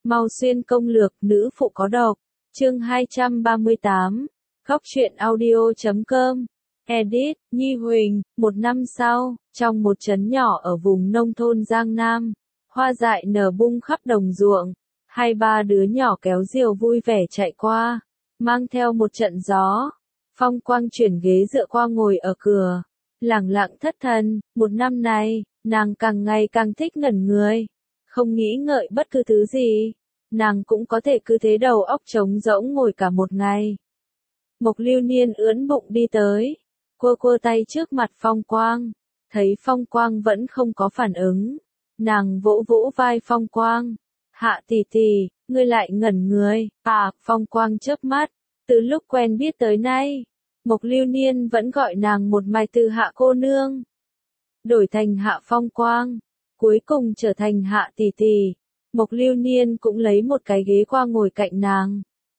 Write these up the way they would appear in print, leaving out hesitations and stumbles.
Mau xuyên công lược, nữ phụ có độc. Chương 238. Góc truyện audio.com. Edit, Nhi Huỳnh. Một năm sau, trong một trấn nhỏ ở vùng nông thôn Giang Nam, hoa dại nở bung khắp đồng ruộng. Hai ba đứa nhỏ kéo diều vui vẻ chạy qua, mang theo một trận gió. Phong Quang chuyển ghế dựa qua ngồi ở cửa, lẳng lặng thất thần. Một năm này, nàng càng ngày càng thích ngẩn người, không nghĩ ngợi bất cứ thứ gì. Nàng cũng có thể cứ thế đầu óc trống rỗng ngồi cả một ngày. Mộc Lưu Niên ưỡn bụng đi tới, quơ quơ tay trước mặt Phong Quang, thấy Phong Quang vẫn không có phản ứng. Nàng vỗ vỗ vai Phong Quang, Hạ tỷ tỷ, ngươi lại ngẩn người. À, Phong Quang chớp mắt, từ lúc quen biết tới nay, Mộc Lưu Niên vẫn gọi nàng một mạch từ Hạ cô nương, đổi thành Hạ Phong Quang, cuối cùng trở thành Hạ tỷ tỷ. Mộc Lưu Niên cũng lấy một cái ghế qua ngồi cạnh nàng.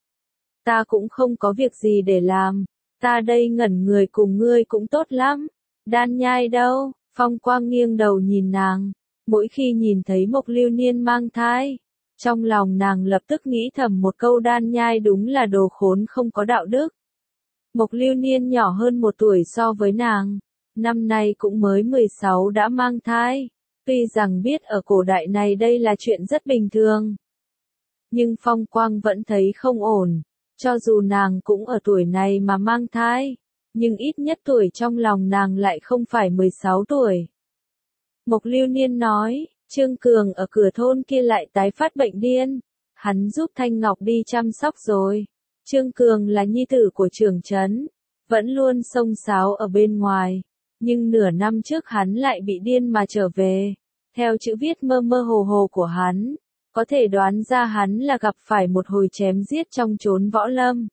Ta cũng không có việc gì để làm, ta đây ngẩn người cùng ngươi cũng tốt lắm. Đan Nhai đâu? Phong Quang nghiêng đầu nhìn nàng, mỗi khi nhìn thấy Mộc Lưu Niên mang thai, trong lòng nàng lập tức nghĩ thầm một câu Đan Nhai đúng là đồ khốn không có đạo đức. Mộc Lưu Niên nhỏ hơn 1 tuổi so với nàng, năm nay cũng mới 16 đã mang thai. Tuy rằng biết ở cổ đại này đây là chuyện rất bình thường, nhưng Phong Quang vẫn thấy không ổn. Cho dù nàng cũng ở tuổi này mà mang thai, nhưng ít nhất tuổi trong lòng nàng lại không phải 16 tuổi. Mộc Lưu Niên nói, Trương Cường ở cửa thôn kia lại tái phát bệnh điên, hắn giúp Thanh Ngọc đi chăm sóc rồi. Trương Cường là nhi tử của trưởng trấn, vẫn luôn xông xáo ở bên ngoài, nhưng nửa năm trước hắn lại bị điên mà trở về. Theo chữ viết mơ mơ hồ hồ của hắn, có thể đoán ra hắn là gặp phải một hồi chém giết trong chốn võ lâm.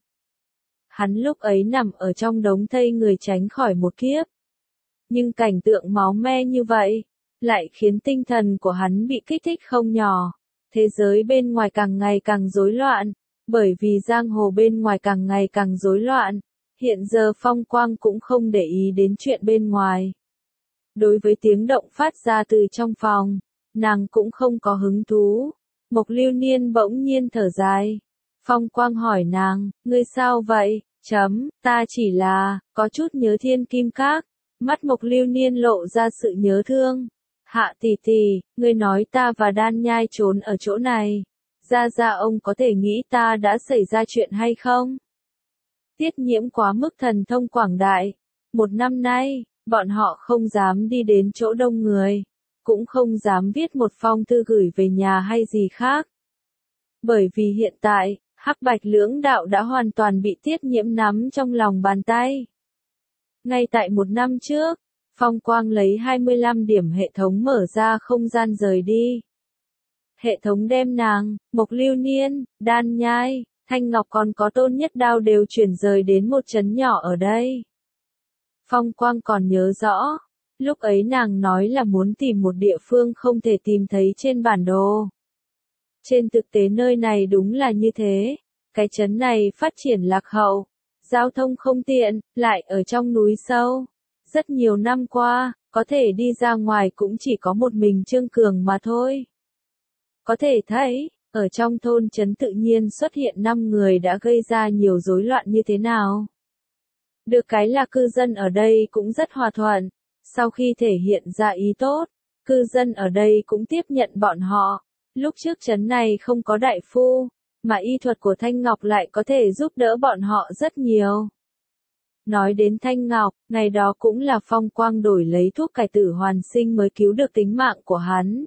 Hắn lúc ấy nằm ở trong đống thây người tránh khỏi một kiếp. Nhưng cảnh tượng máu me như vậy, lại khiến tinh thần của hắn bị kích thích không nhỏ. Thế giới bên ngoài càng ngày càng rối loạn, bởi vì giang hồ bên ngoài càng ngày càng rối loạn. Hiện giờ Phong Quang cũng không để ý đến chuyện bên ngoài. Đối với tiếng động phát ra từ trong phòng, nàng cũng không có hứng thú. Mộc Lưu Niên bỗng nhiên thở dài. Phong Quang hỏi nàng, ngươi sao vậy? Ta chỉ là, có chút nhớ Thiên Kim Các. Mắt Mộc Lưu Niên lộ ra sự nhớ thương. Hạ tỷ tỷ, ngươi nói ta và Đan Nhai trốn ở chỗ này. Ra ông có thể nghĩ ta đã xảy ra chuyện hay không? Tiết Nhiễm quá mức thần thông quảng đại. 1 năm nay, bọn họ không dám đi đến chỗ đông người, cũng không dám viết một phong thư gửi về nhà hay gì khác. Bởi vì hiện tại, Hắc Bạch lưỡng đạo đã hoàn toàn bị Tiết Nhiễm nắm trong lòng bàn tay. Ngay tại 1 năm trước, Phong Quang lấy 25 điểm hệ thống mở ra không gian rời đi. Hệ thống đem nàng, Mộc Lưu Niên, Đan Nhai, Thanh Ngọc còn có Tôn Nhất Đao đều chuyển rời đến một trấn nhỏ ở đây. Phong Quang còn nhớ rõ, lúc ấy nàng nói là muốn tìm một địa phương không thể tìm thấy trên bản đồ. Trên thực tế nơi này đúng là như thế, cái trấn này phát triển lạc hậu, giao thông không tiện, lại ở trong núi sâu. Rất nhiều năm qua, có thể đi ra ngoài cũng chỉ có một mình Trương Cường mà thôi. Có thể thấy, ở trong thôn trấn tự nhiên xuất hiện 5 người đã gây ra nhiều rối loạn như thế nào. Được cái là cư dân ở đây cũng rất hòa thuận, sau khi thể hiện ra ý tốt, cư dân ở đây cũng tiếp nhận bọn họ. Lúc trước trấn này không có đại phu, mà y thuật của Thanh Ngọc lại có thể giúp đỡ bọn họ rất nhiều. Nói đến Thanh Ngọc, ngày đó cũng là Phong Quang đổi lấy thuốc cải tử hoàn sinh mới cứu được tính mạng của hắn.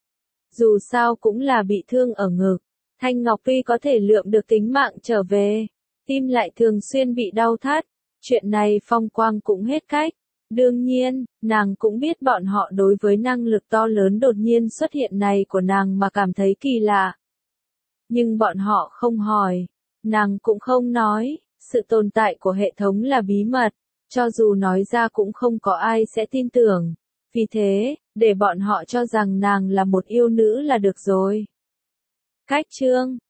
Dù sao cũng là bị thương ở ngực, Thanh Ngọc tuy có thể lượm được tính mạng trở về, tim lại thường xuyên bị đau thắt. Chuyện này Phong Quang cũng hết cách. Đương nhiên, nàng cũng biết bọn họ đối với năng lực to lớn đột nhiên xuất hiện này của nàng mà cảm thấy kỳ lạ. Nhưng bọn họ không hỏi, nàng cũng không nói, sự tồn tại của hệ thống là bí mật, cho dù nói ra cũng không có ai sẽ tin tưởng. Vì thế, để bọn họ cho rằng nàng là một yêu nữ là được rồi. Cách chương